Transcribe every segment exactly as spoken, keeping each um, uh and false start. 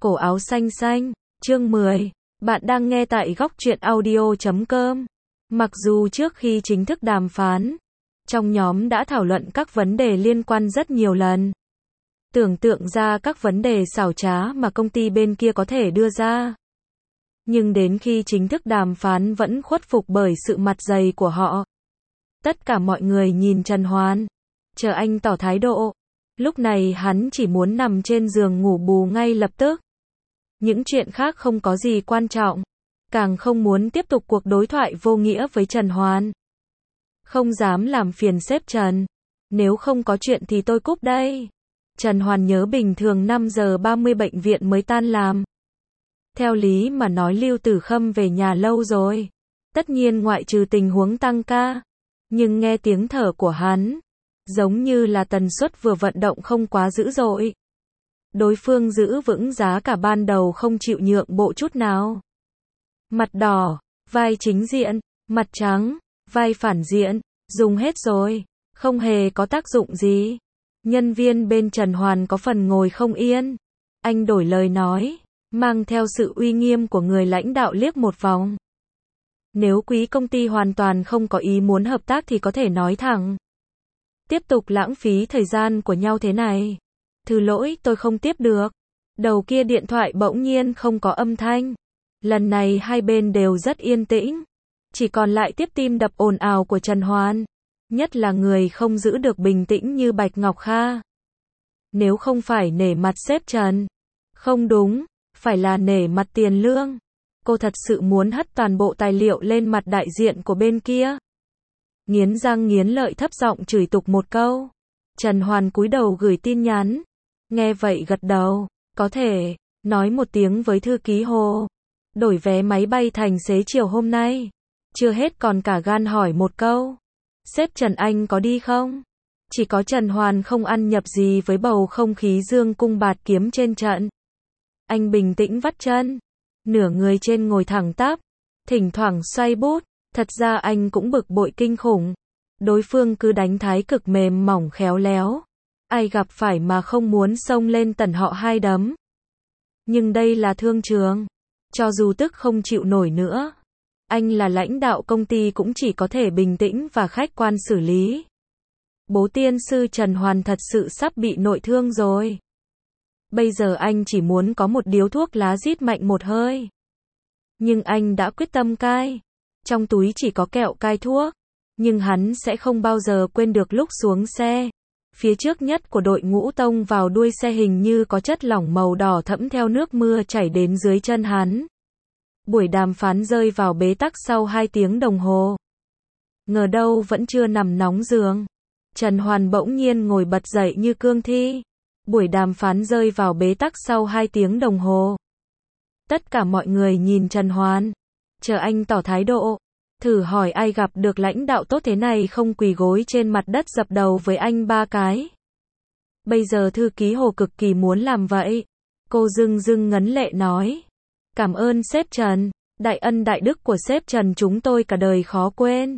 Cổ áo xanh xanh, chương mười. Bạn đang nghe tại góc truyện audio chấm com. Mặc dù trước khi chính thức đàm phán, trong nhóm đã thảo luận các vấn đề liên quan rất nhiều lần. Tưởng tượng ra các vấn đề xảo trá mà công ty bên kia có thể đưa ra. Nhưng đến khi chính thức đàm phán vẫn khuất phục bởi sự mặt dày của họ. Tất cả mọi người nhìn Trần Hoàn, chờ anh tỏ thái độ. Lúc này hắn chỉ muốn nằm trên giường ngủ bù ngay lập tức. Những chuyện khác không có gì quan trọng. Càng không muốn tiếp tục cuộc đối thoại vô nghĩa với Trần Hoàn. Không dám làm phiền sếp Trần. Nếu không có chuyện thì tôi cúp đây. Trần Hoàn nhớ bình thường năm giờ ba mươi bệnh viện mới tan làm. Theo lý mà nói Lưu Tử Khâm về nhà lâu rồi. Tất nhiên ngoại trừ tình huống tăng ca. Nhưng nghe tiếng thở của hắn, giống như là tần suất vừa vận động không quá dữ dội. Đối phương giữ vững giá cả ban đầu không chịu nhượng bộ chút nào. Mặt đỏ, vai chính diện, mặt trắng, vai phản diện, dùng hết rồi, không hề có tác dụng gì. Nhân viên bên Trần Hoàn có phần ngồi không yên. Anh đổi lời nói, mang theo sự uy nghiêm của người lãnh đạo liếc một vòng. Nếu quý công ty hoàn toàn không có ý muốn hợp tác thì có thể nói thẳng. Tiếp tục lãng phí thời gian của nhau thế này. Thứ lỗi tôi không tiếp được. Đầu kia điện thoại bỗng nhiên không có âm thanh. Lần này hai bên đều rất yên tĩnh. Chỉ còn lại tiếp tim đập ồn ào của Trần Hoàn. Nhất là người không giữ được bình tĩnh như Bạch Ngọc Kha. Nếu không phải nể mặt sếp Trần. Không đúng, phải là nể mặt tiền lương. Cô thật sự muốn hất toàn bộ tài liệu lên mặt đại diện của bên kia. Nghiến răng nghiến lợi thấp giọng chửi tục một câu. Trần Hoàn cúi đầu gửi tin nhắn. Nghe vậy gật đầu. Có thể, nói một tiếng với thư ký Hồ. Đổi vé máy bay thành xế chiều hôm nay. Chưa hết còn cả gan hỏi một câu. Sếp Trần anh có đi không? Chỉ có Trần Hoàn không ăn nhập gì với bầu không khí dương cung bạt kiếm trên trận. Anh bình tĩnh vắt chân. Nửa người trên ngồi thẳng tắp. Thỉnh thoảng xoay bút. Thật ra anh cũng bực bội kinh khủng. Đối phương cứ đánh thái cực mềm mỏng khéo léo. Ai gặp phải mà không muốn xông lên tẩn họ hai đấm. Nhưng đây là thương trường. Cho dù tức không chịu nổi nữa. Anh là lãnh đạo công ty cũng chỉ có thể bình tĩnh và khách quan xử lý. Bố tiên sư Trần Hoàn thật sự sắp bị nội thương rồi. Bây giờ anh chỉ muốn có một điếu thuốc lá rít mạnh một hơi. Nhưng anh đã quyết tâm cai. Trong túi chỉ có kẹo cai thuốc. Nhưng hắn sẽ không bao giờ quên được lúc xuống xe. Phía trước nhất của đội ngũ tông vào đuôi xe hình như có chất lỏng màu đỏ thẫm theo nước mưa chảy đến dưới chân hắn. Buổi đàm phán rơi vào bế tắc sau hai tiếng đồng hồ. Ngờ đâu vẫn chưa nằm nóng giường. Trần Hoàn bỗng nhiên ngồi bật dậy như cương thi. Buổi đàm phán rơi vào bế tắc sau hai tiếng đồng hồ. Tất cả mọi người nhìn Trần Hoàn. Chờ anh tỏ thái độ. Thử hỏi ai gặp được lãnh đạo tốt thế này không quỳ gối trên mặt đất dập đầu với anh ba cái. Bây giờ thư ký Hồ cực kỳ muốn làm vậy. Cô dưng dưng ngấn lệ nói. Cảm ơn sếp Trần. Đại ân đại đức của sếp Trần chúng tôi cả đời khó quên.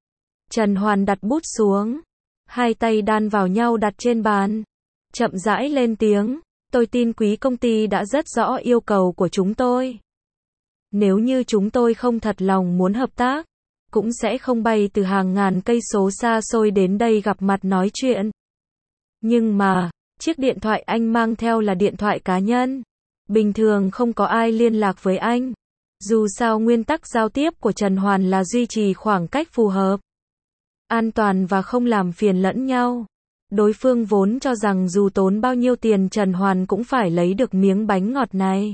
Trần Hoàn đặt bút xuống. Hai tay đan vào nhau đặt trên bàn. Chậm rãi lên tiếng. Tôi tin quý công ty đã rất rõ yêu cầu của chúng tôi. Nếu như chúng tôi không thật lòng muốn hợp tác, cũng sẽ không bay từ hàng ngàn cây số xa xôi đến đây gặp mặt nói chuyện. Nhưng mà, chiếc điện thoại anh mang theo là điện thoại cá nhân. Bình thường không có ai liên lạc với anh. Dù sao nguyên tắc giao tiếp của Trần Hoàn là duy trì khoảng cách phù hợp, an toàn và không làm phiền lẫn nhau. Đối phương vốn cho rằng dù tốn bao nhiêu tiền Trần Hoàn cũng phải lấy được miếng bánh ngọt này.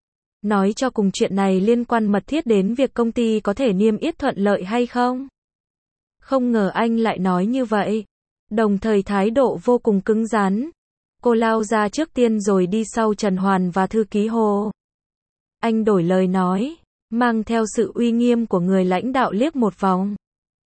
Nói cho cùng chuyện này liên quan mật thiết đến việc công ty có thể niêm yết thuận lợi hay không. Không ngờ anh lại nói như vậy. Đồng thời thái độ vô cùng cứng rắn. Cô lao ra trước tiên rồi đi sau Trần Hoàn và thư ký Hồ. Anh đổi lời nói, mang theo sự uy nghiêm của người lãnh đạo liếc một vòng.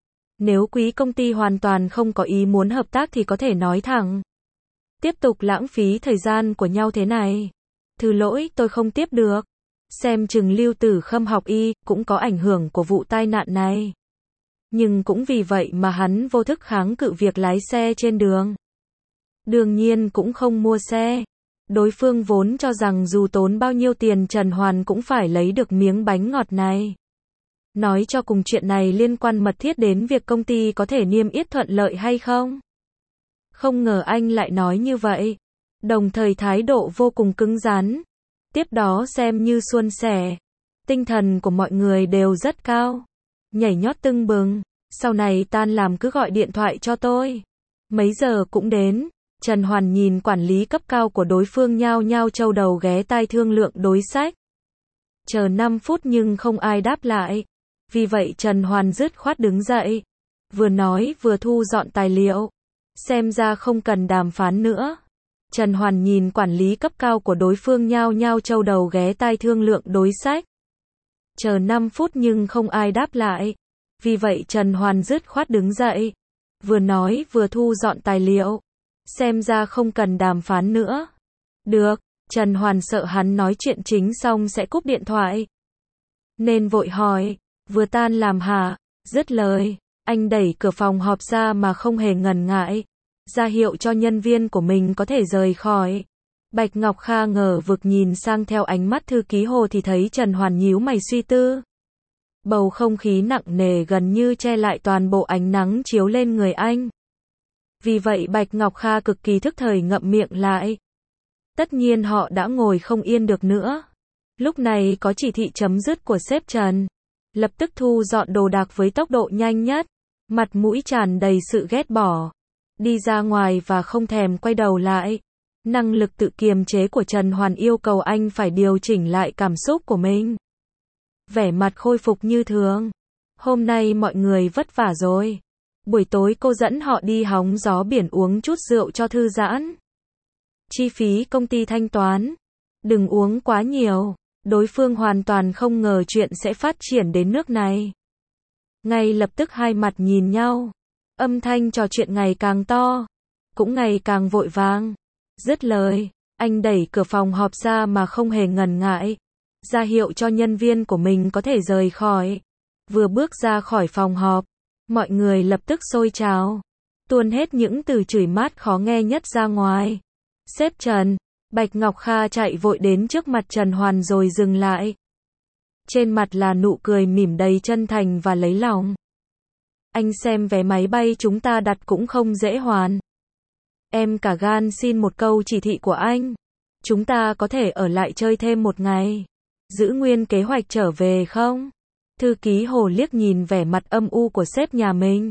Nếu quý công ty hoàn toàn không có ý muốn hợp tác thì có thể nói thẳng. Tiếp tục lãng phí thời gian của nhau thế này. Thứ lỗi tôi không tiếp được. Xem chừng Lưu Tử Khâm học y cũng có ảnh hưởng của vụ tai nạn này. Nhưng cũng vì vậy mà hắn vô thức kháng cự việc lái xe trên đường. Đương nhiên cũng không mua xe. Đối phương vốn cho rằng dù tốn bao nhiêu tiền Trần Hoàn cũng phải lấy được miếng bánh ngọt này. Nói cho cùng chuyện này liên quan mật thiết đến việc công ty có thể niêm yết thuận lợi hay không. Không ngờ anh lại nói như vậy. Đồng thời thái độ vô cùng cứng rắn. Tiếp đó xem như suôn sẻ. Tinh thần của mọi người đều rất cao. Nhảy nhót tưng bừng. Sau này tan làm cứ gọi điện thoại cho tôi. Mấy giờ cũng đến. Trần Hoàn nhìn quản lý cấp cao của đối phương nhao nhao châu đầu ghé tai thương lượng đối sách. Chờ năm phút nhưng không ai đáp lại. Vì vậy Trần Hoàn dứt khoát đứng dậy. Vừa nói vừa thu dọn tài liệu. Xem ra không cần đàm phán nữa. Trần Hoàn nhìn quản lý cấp cao của đối phương nhao nhao châu đầu ghé tai thương lượng đối sách. Chờ năm phút nhưng không ai đáp lại. Vì vậy Trần Hoàn dứt khoát đứng dậy. Vừa nói vừa thu dọn tài liệu. Xem ra không cần đàm phán nữa. Được, Trần Hoàn sợ hắn nói chuyện chính xong sẽ cúp điện thoại. Nên vội hỏi, vừa tan làm hả? Dứt lời, anh đẩy cửa phòng họp ra mà không hề ngần ngại. Ra hiệu cho nhân viên của mình có thể rời khỏi. Bạch Ngọc Kha ngờ vực nhìn sang theo ánh mắt thư ký Hồ thì thấy Trần Hoàn nhíu mày suy tư. Bầu không khí nặng nề gần như che lại toàn bộ ánh nắng chiếu lên người anh. Vì vậy Bạch Ngọc Kha cực kỳ thức thời ngậm miệng lại. Tất nhiên họ đã ngồi không yên được nữa. Lúc này có chỉ thị chấm dứt của sếp Trần. Lập tức thu dọn đồ đạc với tốc độ nhanh nhất. Mặt mũi tràn đầy sự ghét bỏ. Đi ra ngoài và không thèm quay đầu lại. Năng lực tự kiềm chế của Trần Hoàn yêu cầu anh phải điều chỉnh lại cảm xúc của mình. Vẻ mặt khôi phục như thường. Hôm nay mọi người vất vả rồi. Buổi tối cô dẫn họ đi hóng gió biển uống chút rượu cho thư giãn. Chi phí công ty thanh toán. Đừng uống quá nhiều. Đối phương hoàn toàn không ngờ chuyện sẽ phát triển đến nước này. Ngay lập tức hai mặt nhìn nhau. Âm thanh trò chuyện ngày càng to. Cũng ngày càng vội vàng. Dứt lời, anh đẩy cửa phòng họp ra mà không hề ngần ngại. Ra hiệu cho nhân viên của mình có thể rời khỏi. Vừa bước ra khỏi phòng họp. Mọi người lập tức xôi trào. Tuôn hết những từ chửi mát khó nghe nhất ra ngoài. Sếp Trần, Bạch Ngọc Kha chạy vội đến trước mặt Trần Hoàn rồi dừng lại. Trên mặt là nụ cười mỉm đầy chân thành và lấy lòng. Anh xem vé máy bay chúng ta đặt cũng không dễ hoàn. Em cả gan xin một câu chỉ thị của anh. Chúng ta có thể ở lại chơi thêm một ngày. Giữ nguyên kế hoạch trở về không? Thư ký Hồ liếc nhìn vẻ mặt âm u của sếp nhà mình.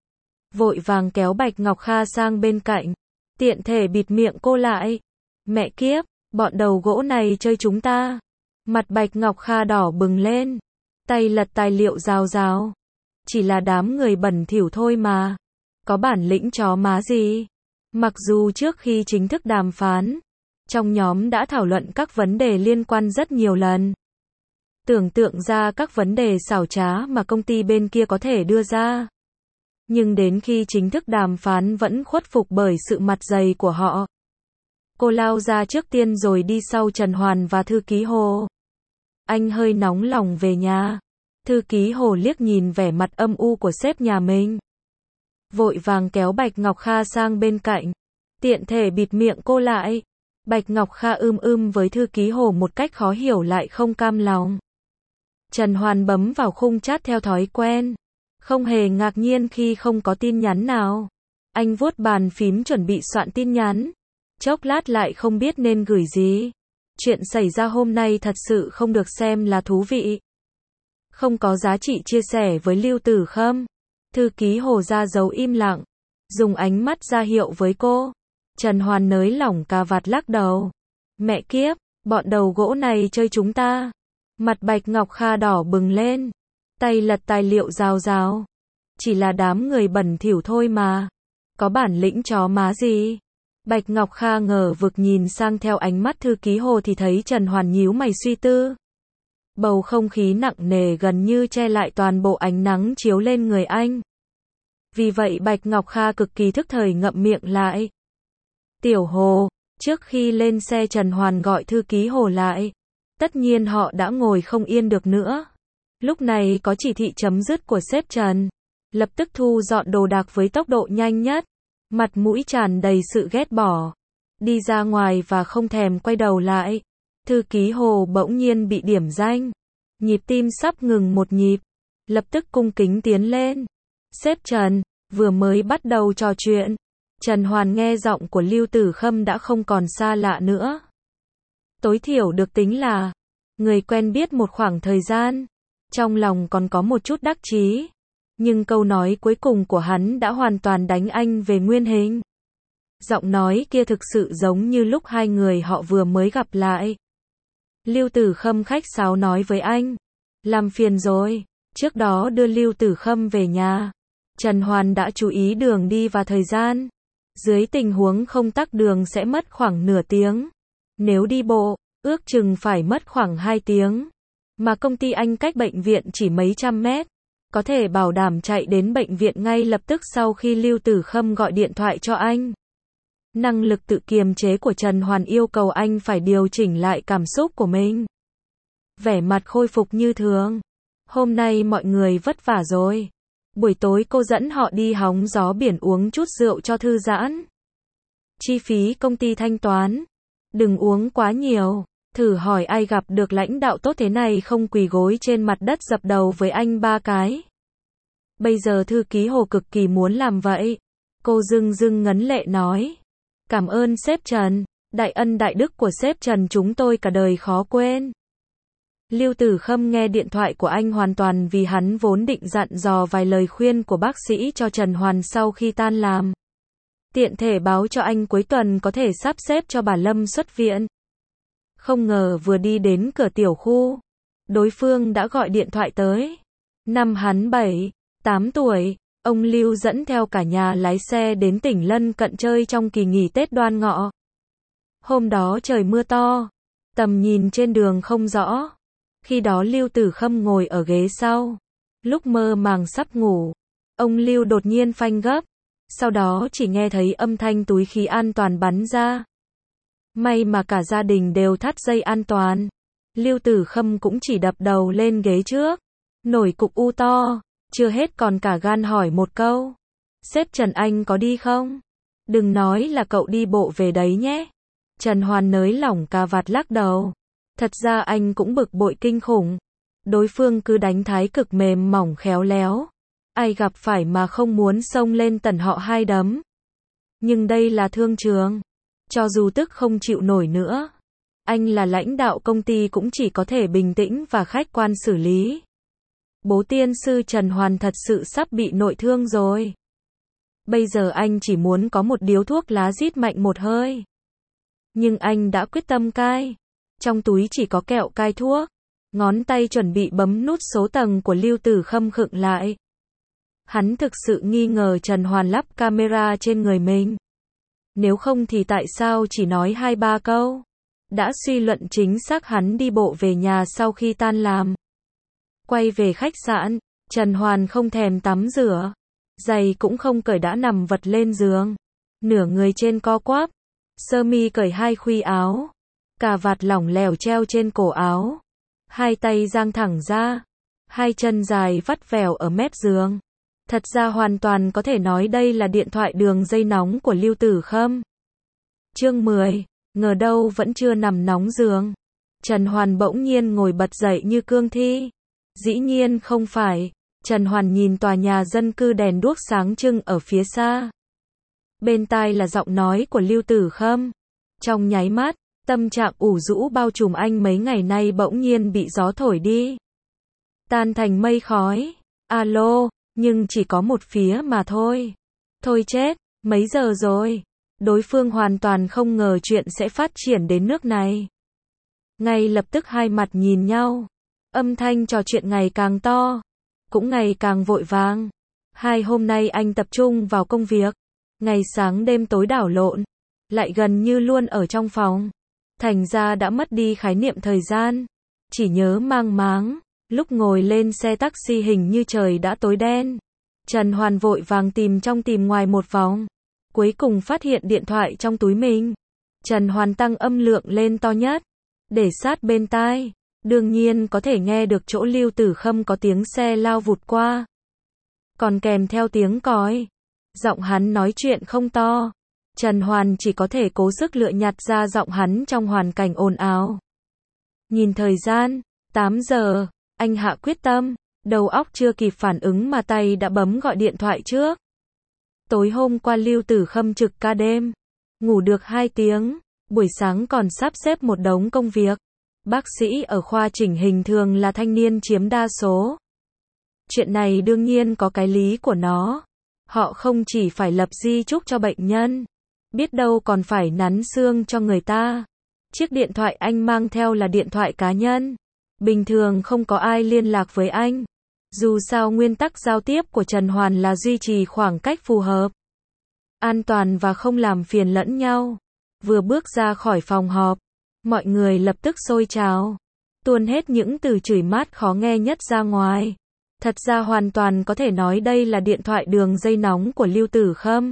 Vội vàng kéo Bạch Ngọc Kha sang bên cạnh. Tiện thể bịt miệng cô lại. Mẹ kiếp, bọn đầu gỗ này chơi chúng ta. Mặt Bạch Ngọc Kha đỏ bừng lên. Tay lật tài liệu rào rào. Chỉ là đám người bẩn thỉu thôi mà. Có bản lĩnh chó má gì. Mặc dù trước khi chính thức đàm phán, trong nhóm đã thảo luận các vấn đề liên quan rất nhiều lần. Tưởng tượng ra các vấn đề xảo trá mà công ty bên kia có thể đưa ra. Nhưng đến khi chính thức đàm phán vẫn khuất phục bởi sự mặt dày của họ. Cô lao ra trước tiên rồi đi sau Trần Hoàn và thư ký Hồ. Anh hơi nóng lòng về nhà. Thư ký Hồ liếc nhìn vẻ mặt âm u của sếp nhà mình. Vội vàng kéo Bạch Ngọc Kha sang bên cạnh. Tiện thể bịt miệng cô lại. Bạch Ngọc Kha ưm ưm với thư ký Hồ một cách khó hiểu lại không cam lòng. Trần Hoàn bấm vào khung chat theo thói quen. Không hề ngạc nhiên khi không có tin nhắn nào. Anh vuốt bàn phím chuẩn bị soạn tin nhắn. Chốc lát lại không biết nên gửi gì. Chuyện xảy ra hôm nay thật sự không được xem là thú vị. Không có giá trị chia sẻ với Lưu Tử Khâm. Thư ký Hồ ra dấu im lặng. Dùng ánh mắt ra hiệu với cô. Trần Hoàn nới lỏng cà vạt lắc đầu. Mẹ kiếp, bọn đầu gỗ này chơi chúng ta. Mặt Bạch Ngọc Kha đỏ bừng lên. Tay lật tài liệu rào rào. Chỉ là đám người bẩn thỉu thôi mà. Có bản lĩnh chó má gì. Bạch Ngọc Kha ngờ vực nhìn sang theo ánh mắt thư ký Hồ thì thấy Trần Hoàn nhíu mày suy tư. Bầu không khí nặng nề gần như che lại toàn bộ ánh nắng chiếu lên người anh. Vì vậy Bạch Ngọc Kha cực kỳ thức thời ngậm miệng lại. Tiểu Hồ, trước khi lên xe Trần Hoàn gọi thư ký Hồ lại. Tất nhiên họ đã ngồi không yên được nữa. Lúc này có chỉ thị chấm dứt của sếp Trần. Lập tức thu dọn đồ đạc với tốc độ nhanh nhất. Mặt mũi tràn đầy sự ghét bỏ. đi ra ngoài và không thèm quay đầu lại. Thư ký Hồ bỗng nhiên bị điểm danh. Nhịp tim sắp ngừng một nhịp. Lập tức cung kính tiến lên. Sếp Trần, vừa mới bắt đầu trò chuyện. Trần Hoàn nghe giọng của Lưu Tử Khâm đã không còn xa lạ nữa. Tối thiểu được tính là người quen biết một khoảng thời gian. Trong lòng còn có một chút đắc chí. Nhưng câu nói cuối cùng của hắn đã hoàn toàn đánh anh về nguyên hình. Giọng nói kia thực sự giống như lúc hai người họ vừa mới gặp lại. Lưu Tử Khâm khách sáo nói với anh. Làm phiền rồi, trước đó đưa Lưu Tử Khâm về nhà. Trần Hoàn đã chú ý đường đi và thời gian. Dưới tình huống không tắc đường sẽ mất khoảng nửa tiếng. Nếu đi bộ, ước chừng phải mất khoảng hai tiếng. Mà công ty anh cách bệnh viện chỉ mấy trăm mét. Có thể bảo đảm chạy đến bệnh viện ngay lập tức sau khi Lưu Tử Khâm gọi điện thoại cho anh. Năng lực tự kiềm chế của Trần Hoàn yêu cầu anh phải điều chỉnh lại cảm xúc của mình. Vẻ mặt khôi phục như thường. Hôm nay mọi người vất vả rồi. Buổi tối cô dẫn họ đi hóng gió biển uống chút rượu cho thư giãn. Chi phí công ty thanh toán. Đừng uống quá nhiều. Thử hỏi ai gặp được lãnh đạo tốt thế này không quỳ gối trên mặt đất dập đầu với anh ba cái. Bây giờ thư ký Hồ cực kỳ muốn làm vậy. Cô dưng dưng ngấn lệ nói. Cảm ơn sếp Trần. Đại ân đại đức của sếp Trần chúng tôi cả đời khó quên. Lưu Tử Khâm nghe điện thoại của anh hoàn toàn vì hắn vốn định dặn dò vài lời khuyên của bác sĩ cho Trần Hoàn sau khi tan làm. Tiện thể báo cho anh cuối tuần có thể sắp xếp cho bà Lâm xuất viện. Không ngờ vừa đi đến cửa tiểu khu, đối phương đã gọi điện thoại tới. Năm hắn bảy, tám tuổi, ông Lưu dẫn theo cả nhà lái xe đến tỉnh lân cận chơi trong kỳ nghỉ Tết Đoan Ngọ. Hôm đó trời mưa to, tầm nhìn trên đường không rõ. Khi đó Lưu Tử Khâm ngồi ở ghế sau. Lúc mơ màng sắp ngủ, ông Lưu đột nhiên phanh gấp. Sau đó chỉ nghe thấy âm thanh túi khí an toàn bắn ra. May mà cả gia đình đều thắt dây an toàn. Lưu Tử Khâm cũng chỉ đập đầu lên ghế trước. Nổi cục u to. Chưa hết còn cả gan hỏi một câu. Sếp Trần anh có đi không? Đừng nói là cậu đi bộ về đấy nhé. Trần Hoàn nới lỏng cà vạt lắc đầu. Thật ra anh cũng bực bội kinh khủng. Đối phương cứ đánh thái cực mềm mỏng khéo léo. Ai gặp phải mà không muốn xông lên tẩn họ hai đấm. Nhưng đây là thương trường. Cho dù tức không chịu nổi nữa. Anh là lãnh đạo công ty cũng chỉ có thể bình tĩnh và khách quan xử lý. Bố tiên sư Trần Hoàn thật sự sắp bị nội thương rồi. Bây giờ anh chỉ muốn có một điếu thuốc lá rít mạnh một hơi. Nhưng anh đã quyết tâm cai. Trong túi chỉ có kẹo cai thuốc. Ngón tay chuẩn bị bấm nút số tầng của Lưu Tử Khâm khựng lại. Hắn thực sự nghi ngờ Trần Hoàn lắp camera trên người mình. Nếu không thì tại sao chỉ nói hai ba câu. Đã suy luận chính xác hắn đi bộ về nhà sau khi tan làm. Quay về khách sạn, Trần Hoàn không thèm tắm rửa. Giày cũng không cởi đã nằm vật lên giường. Nửa người trên co quắp. Sơ mi cởi hai khuy áo. Cà vạt lỏng lẻo treo trên cổ áo. Hai tay dang thẳng ra. Hai chân dài vắt vẻo ở mép giường. Thật ra hoàn toàn có thể nói đây là điện thoại đường dây nóng của Lưu Tử Khâm. Chương mười. Ngờ đâu vẫn chưa nằm nóng giường. Trần Hoàn bỗng nhiên ngồi bật dậy như cương thi. Dĩ nhiên không phải. Trần Hoàn nhìn tòa nhà dân cư đèn đuốc sáng trưng ở phía xa. Bên tai là giọng nói của Lưu Tử Khâm. Trong nháy mắt, tâm trạng ủ rũ bao trùm anh mấy ngày nay bỗng nhiên bị gió thổi đi. Tan thành mây khói. Alo, nhưng chỉ có một phía mà thôi. Thôi chết, mấy giờ rồi? Đối phương hoàn toàn không ngờ chuyện sẽ phát triển đến nước này. Ngay lập tức hai mặt nhìn nhau. Âm thanh trò chuyện ngày càng to. Cũng ngày càng vội vàng. Hai hôm nay anh tập trung vào công việc. Ngày sáng đêm tối đảo lộn. Lại gần như luôn ở trong phòng. Thành ra đã mất đi khái niệm thời gian. Chỉ nhớ mang máng. Lúc ngồi lên xe taxi hình như trời đã tối đen. Trần Hoàn vội vàng tìm trong tìm ngoài một vòng. Cuối cùng phát hiện điện thoại trong túi mình. Trần Hoàn tăng âm lượng lên to nhất. Để sát bên tai. Đương nhiên có thể nghe được chỗ Lưu Tử Khâm có tiếng xe lao vụt qua. Còn kèm theo tiếng còi. Giọng hắn nói chuyện không to. Trần Hoàn chỉ có thể cố sức lựa nhặt ra giọng hắn trong hoàn cảnh ồn ào. Nhìn thời gian, tám giờ, anh hạ quyết tâm, đầu óc chưa kịp phản ứng mà tay đã bấm gọi điện thoại trước. Tối hôm qua Lưu Tử Khâm trực ca đêm, ngủ được hai tiếng, buổi sáng còn sắp xếp một đống công việc. Bác sĩ ở khoa chỉnh hình thường là thanh niên chiếm đa số. Chuyện này đương nhiên có cái lý của nó. Họ không chỉ phải lập di chúc cho bệnh nhân, biết đâu còn phải nắn xương cho người ta. Chiếc điện thoại anh mang theo là điện thoại cá nhân. Bình thường không có ai liên lạc với anh. Dù sao nguyên tắc giao tiếp của Trần Hoàn là duy trì khoảng cách phù hợp, an toàn và không làm phiền lẫn nhau. Vừa bước ra khỏi phòng họp, mọi người lập tức xôi trào, tuôn hết những từ chửi mát khó nghe nhất ra ngoài. Thật ra hoàn toàn có thể nói đây là điện thoại đường dây nóng của Lưu Tử Khâm.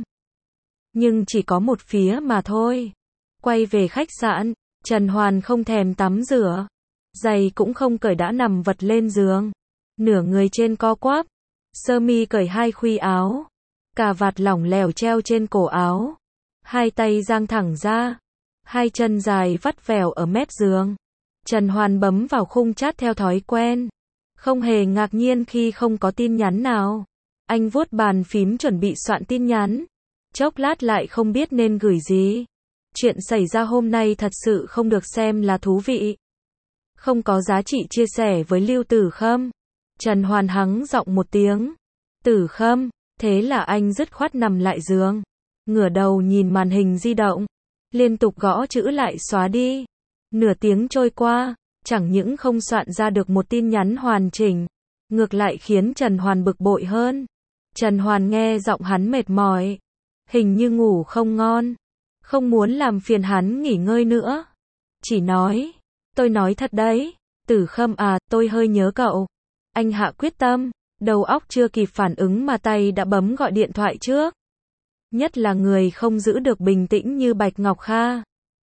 Nhưng chỉ có một phía mà thôi. Quay về khách sạn, Trần Hoàn không thèm tắm rửa, giày cũng không cởi đã nằm vật lên giường. Nửa người trên co quắp, sơ mi cởi hai khuy áo, cà vạt lỏng lẻo treo trên cổ áo, hai tay dang thẳng ra, hai chân dài vắt vẻo ở mép giường. Trần Hoàn bấm vào khung chat theo thói quen, không hề ngạc nhiên khi không có tin nhắn nào. Anh vuốt bàn phím chuẩn bị soạn tin nhắn, chốc lát lại không biết nên gửi gì. Chuyện xảy ra hôm nay thật sự không được xem là thú vị, không có giá trị chia sẻ với Lưu Tử Khâm. Trần Hoàn hắng giọng một tiếng. Tử Khâm, thế là anh dứt khoát nằm lại giường, ngửa đầu nhìn màn hình di động, liên tục gõ chữ lại xóa đi. Nửa tiếng trôi qua, chẳng những không soạn ra được một tin nhắn hoàn chỉnh, ngược lại khiến Trần Hoàn bực bội hơn. Trần Hoàn nghe giọng hắn mệt mỏi, hình như ngủ không ngon, không muốn làm phiền hắn nghỉ ngơi nữa. Chỉ nói, tôi nói thật đấy, Tử Khâm à, tôi hơi nhớ cậu. Anh hạ quyết tâm, đầu óc chưa kịp phản ứng mà tay đã bấm gọi điện thoại trước. Nhất là người không giữ được bình tĩnh như Bạch Ngọc Kha.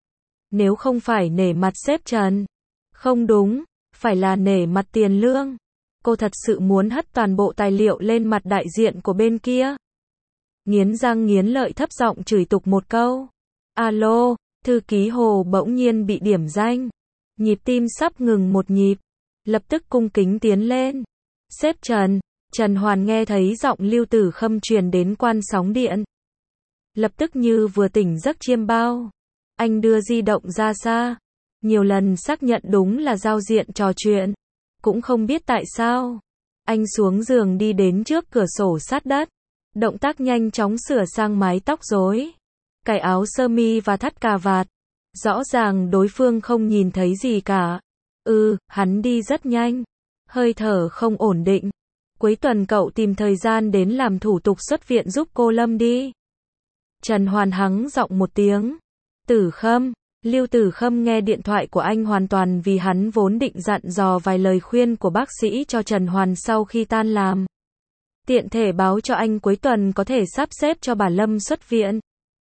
Nếu không phải nể mặt sếp Trần, không đúng, phải là nể mặt tiền lương, cô thật sự muốn hất toàn bộ tài liệu lên mặt đại diện của bên kia. Nghiến răng nghiến lợi thấp giọng chửi tục một câu. Alo, thư ký Hồ bỗng nhiên bị điểm danh. Nhịp tim sắp ngừng một nhịp, lập tức cung kính tiến lên. Sếp Trần. Trần Hoàn nghe thấy giọng Lưu Tử Khâm truyền đến quan sóng điện, lập tức như vừa tỉnh giấc chiêm bao. Anh đưa di động ra xa, nhiều lần xác nhận đúng là giao diện trò chuyện. Cũng không biết tại sao, anh xuống giường đi đến trước cửa sổ sát đất, động tác nhanh chóng sửa sang mái tóc rối, cài áo sơ mi và thắt cà vạt. Rõ ràng đối phương không nhìn thấy gì cả. Ừ, hắn đi rất nhanh, hơi thở không ổn định. Cuối tuần cậu tìm thời gian đến làm thủ tục xuất viện giúp cô Lâm đi. Trần Hoàn hắng giọng một tiếng. Tử Khâm. Lưu Tử Khâm nghe điện thoại của anh hoàn toàn vì hắn vốn định dặn dò vài lời khuyên của bác sĩ cho Trần Hoàn sau khi tan làm. Tiện thể báo cho anh cuối tuần có thể sắp xếp cho bà Lâm xuất viện.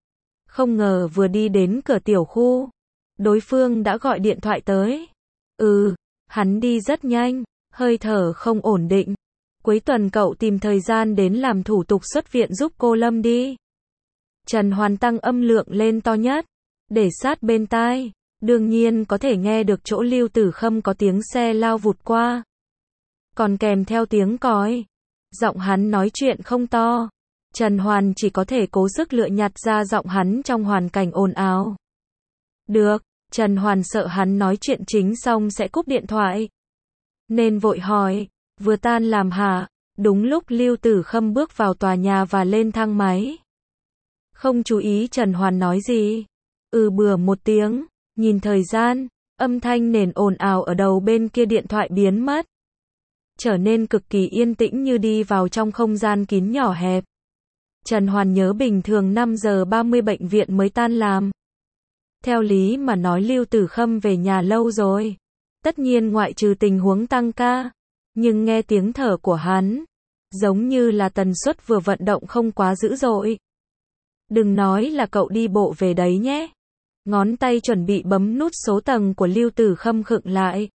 Không ngờ vừa đi đến cửa tiểu khu, đối phương đã gọi điện thoại tới. Ừ, hắn đi rất nhanh, hơi thở không ổn định. Cuối tuần cậu tìm thời gian đến làm thủ tục xuất viện giúp cô Lâm đi. Trần Hoàn tăng âm lượng lên to nhất, để sát bên tai, đương nhiên có thể nghe được chỗ Lưu Tử Khâm có tiếng xe lao vụt qua, còn kèm theo tiếng còi. Giọng hắn nói chuyện không to, Trần Hoàn chỉ có thể cố sức lựa nhặt ra giọng hắn trong hoàn cảnh ồn ào. Được, Trần Hoàn sợ hắn nói chuyện chính xong sẽ cúp điện thoại, nên vội hỏi, vừa tan làm hả? Đúng lúc Lưu Tử Khâm bước vào tòa nhà và lên thang máy. Không chú ý Trần Hoàn nói gì. Ừ bừa một tiếng, nhìn thời gian, âm thanh nền ồn ào ở đầu bên kia điện thoại biến mất, trở nên cực kỳ yên tĩnh như đi vào trong không gian kín nhỏ hẹp. Trần Hoàn nhớ bình thường năm giờ ba mươi bệnh viện mới tan làm. Theo lý mà nói Lưu Tử Khâm về nhà lâu rồi, tất nhiên ngoại trừ tình huống tăng ca, nhưng nghe tiếng thở của hắn, giống như là tần suất vừa vận động không quá dữ dội. Đừng nói là cậu đi bộ về đấy nhé. Ngón tay chuẩn bị bấm nút số tầng của Lưu Tử Khâm khựng lại.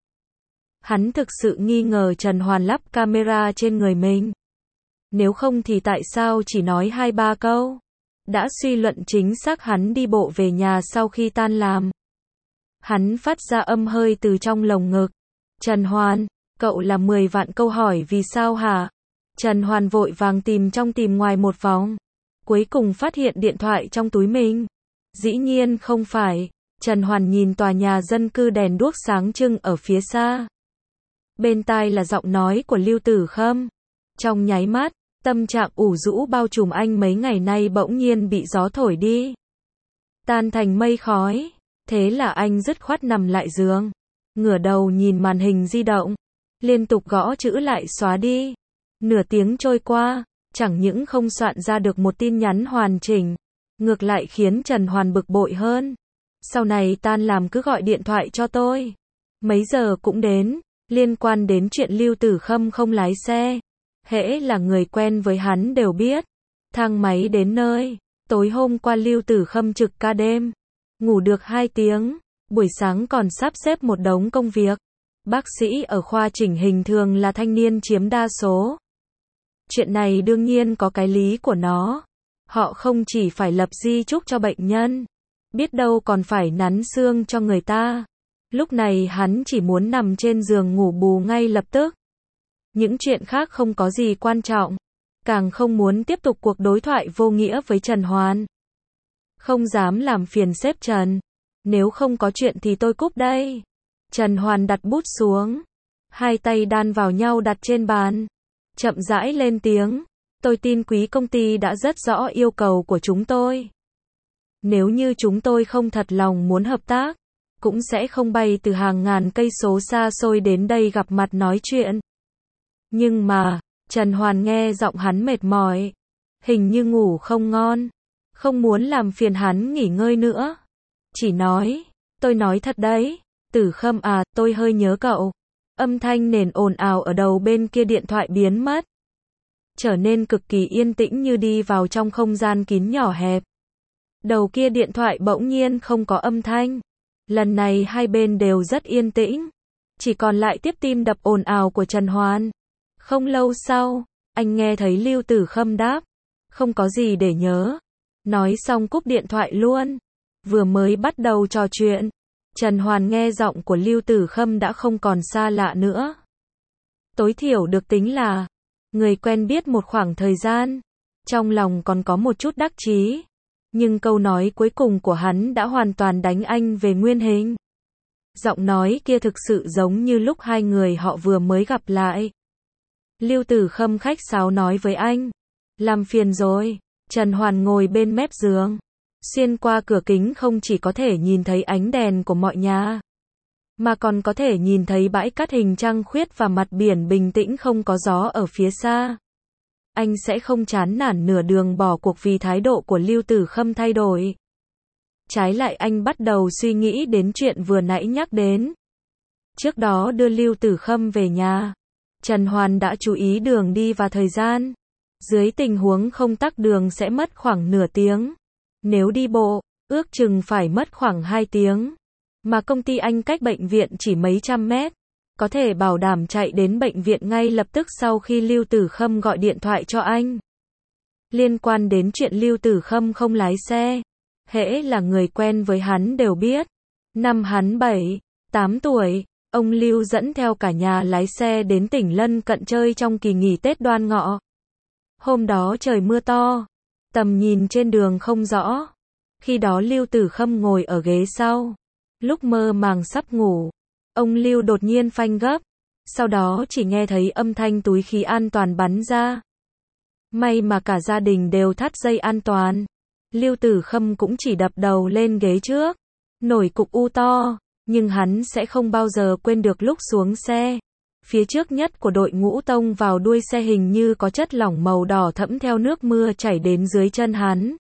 Hắn thực sự nghi ngờ Trần Hoàn lắp camera trên người mình. Nếu không thì tại sao chỉ nói hai ba câu, đã suy luận chính xác hắn đi bộ về nhà sau khi tan làm. Hắn phát ra âm hơi từ trong lồng ngực. Trần Hoàn, cậu là mười vạn câu hỏi vì sao hả? Trần Hoàn vội vàng tìm trong tìm ngoài một vòng. Cuối cùng phát hiện điện thoại trong túi mình. Dĩ nhiên không phải. Trần Hoàn nhìn tòa nhà dân cư đèn đuốc sáng trưng ở phía xa. Bên tai là giọng nói của Lưu Tử Khâm. Trong nháy mắt, tâm trạng ủ rũ bao trùm anh mấy ngày nay bỗng nhiên bị gió thổi đi. Tan thành mây khói. Thế là anh dứt khoát nằm lại giường. Ngửa đầu nhìn màn hình di động. Liên tục gõ chữ lại xóa đi. Nửa tiếng trôi qua, chẳng những không soạn ra được một tin nhắn hoàn chỉnh. Ngược lại khiến Trần Hoàn bực bội hơn. Sau này tan làm cứ gọi điện thoại cho tôi. Mấy giờ cũng đến. Liên quan đến chuyện Lưu Tử Khâm không lái xe. Hễ là người quen với hắn đều biết. Thang máy đến nơi. Tối hôm qua Lưu Tử Khâm trực ca đêm. Ngủ được hai tiếng. Buổi sáng còn sắp xếp một đống công việc. Bác sĩ ở khoa chỉnh hình thường là thanh niên chiếm đa số. Chuyện này đương nhiên có cái lý của nó. Họ không chỉ phải lập di chúc cho bệnh nhân. Biết đâu còn phải nắn xương cho người ta. Lúc này hắn chỉ muốn nằm trên giường ngủ bù ngay lập tức. Những chuyện khác không có gì quan trọng. Càng không muốn tiếp tục cuộc đối thoại vô nghĩa với Trần Hoàn. Không dám làm phiền sếp Trần. Nếu không có chuyện thì tôi cúp đây. Trần Hoàn đặt bút xuống. Hai tay đan vào nhau đặt trên bàn. Chậm rãi lên tiếng. Tôi tin quý công ty đã rất rõ yêu cầu của chúng tôi. Nếu như chúng tôi không thật lòng muốn hợp tác, cũng sẽ không bay từ hàng ngàn cây số xa xôi đến đây gặp mặt nói chuyện. Nhưng mà, Trần Hoàn nghe giọng hắn mệt mỏi. Hình như ngủ không ngon. Không muốn làm phiền hắn nghỉ ngơi nữa. Chỉ nói, tôi nói thật đấy. Tử Khâm à, tôi hơi nhớ cậu. Âm thanh nền ồn ào ở đầu bên kia điện thoại biến mất. Trở nên cực kỳ yên tĩnh như đi vào trong không gian kín nhỏ hẹp. Đầu kia điện thoại bỗng nhiên không có âm thanh. Lần này hai bên đều rất yên tĩnh. Chỉ còn lại tiếp tim đập ồn ào của Trần Hoàn. Không lâu sau, anh nghe thấy Lưu Tử Khâm đáp. Không có gì để nhớ. Nói xong cúp điện thoại luôn. Vừa mới bắt đầu trò chuyện. Trần Hoàn nghe giọng của Lưu Tử Khâm đã không còn xa lạ nữa. Tối thiểu được tính là người quen biết một khoảng thời gian. Trong lòng còn có một chút đắc chí. Nhưng câu nói cuối cùng của hắn đã hoàn toàn đánh anh về nguyên hình. Giọng nói kia thực sự giống như lúc hai người họ vừa mới gặp lại. Lưu Tử Khâm khách sáo nói với anh. Làm phiền rồi. Trần Hoàn ngồi bên mép giường. Xuyên qua cửa kính không chỉ có thể nhìn thấy ánh đèn của mọi nhà, mà còn có thể nhìn thấy bãi cát hình trăng khuyết và mặt biển bình tĩnh không có gió ở phía xa. Anh sẽ không chán nản nửa đường bỏ cuộc vì thái độ của Lưu Tử Khâm thay đổi. Trái lại anh bắt đầu suy nghĩ đến chuyện vừa nãy nhắc đến. Trước đó đưa Lưu Tử Khâm về nhà, Trần Hoàn đã chú ý đường đi và thời gian. Dưới tình huống không tắc đường sẽ mất khoảng nửa tiếng. Nếu đi bộ, ước chừng phải mất khoảng hai tiếng. Mà công ty anh cách bệnh viện chỉ mấy trăm mét. Có thể bảo đảm chạy đến bệnh viện ngay lập tức sau khi Lưu Tử Khâm gọi điện thoại cho anh. Liên quan đến chuyện Lưu Tử Khâm không lái xe. Hễ là người quen với hắn đều biết. Năm hắn bảy, tám tuổi, ông Lưu dẫn theo cả nhà lái xe đến tỉnh lân cận chơi trong kỳ nghỉ Tết Đoan Ngọ. Hôm đó trời mưa to. Tầm nhìn trên đường không rõ. Khi đó Lưu Tử Khâm ngồi ở ghế sau. Lúc mơ màng sắp ngủ, ông Lưu đột nhiên phanh gấp. Sau đó chỉ nghe thấy âm thanh túi khí an toàn bắn ra. May mà cả gia đình đều thắt dây an toàn. Lưu Tử Khâm cũng chỉ đập đầu lên ghế trước. Nổi cục u to, nhưng hắn sẽ không bao giờ quên được lúc xuống xe. Phía trước nhất của đội ngũ tông vào đuôi xe hình như có chất lỏng màu đỏ thẫm theo nước mưa chảy đến dưới chân hắn.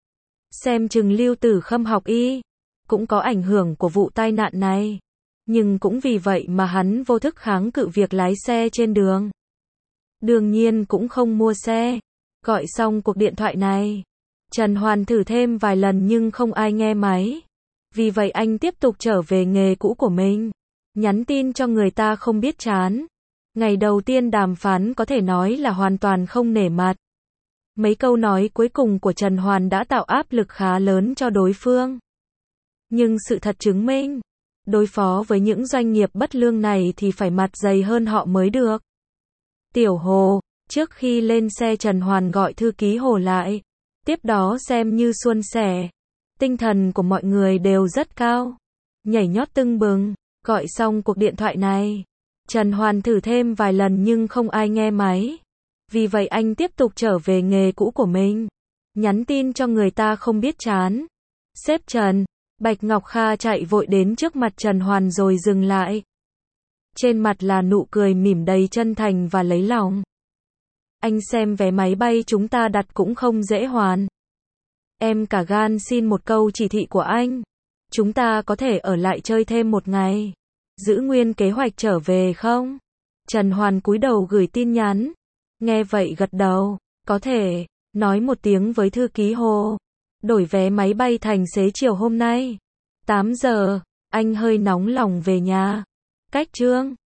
Xem chừng Lưu Tử Khâm học y, cũng có ảnh hưởng của vụ tai nạn này. Nhưng cũng vì vậy mà hắn vô thức kháng cự việc lái xe trên đường. Đương nhiên cũng không mua xe. Gọi xong cuộc điện thoại này, Trần Hoàn thử thêm vài lần nhưng không ai nghe máy. Vì vậy anh tiếp tục trở về nghề cũ của mình. Nhắn tin cho người ta không biết chán. Ngày đầu tiên đàm phán có thể nói là hoàn toàn không nể mặt. Mấy câu nói cuối cùng của Trần Hoàn đã tạo áp lực khá lớn cho đối phương. Nhưng sự thật chứng minh, đối phó với những doanh nghiệp bất lương này thì phải mặt dày hơn họ mới được. Tiểu Hồ, trước khi lên xe Trần Hoàn gọi thư ký Hồ lại. Tiếp đó xem như suôn sẻ. Tinh thần của mọi người đều rất cao. Nhảy nhót tưng bừng. Gọi xong cuộc điện thoại này, Trần Hoàn thử thêm vài lần nhưng không ai nghe máy. Vì vậy anh tiếp tục trở về nghề cũ của mình. Nhắn tin cho người ta không biết chán. Sếp Trần, Bạch Ngọc Kha chạy vội đến trước mặt Trần Hoàn rồi dừng lại. Trên mặt là nụ cười mỉm đầy chân thành và lấy lòng. Anh xem vé máy bay chúng ta đặt cũng không dễ hoàn. Em cả gan xin một câu chỉ thị của anh. Chúng ta có thể ở lại chơi thêm một ngày. Giữ nguyên kế hoạch trở về không? Trần Hoàn cúi đầu gửi tin nhắn. Nghe vậy gật đầu. Có thể. Nói một tiếng với thư ký Hồ. Đổi vé máy bay thành xế chiều hôm nay. tám giờ. Anh hơi nóng lòng về nhà. Cách Trương.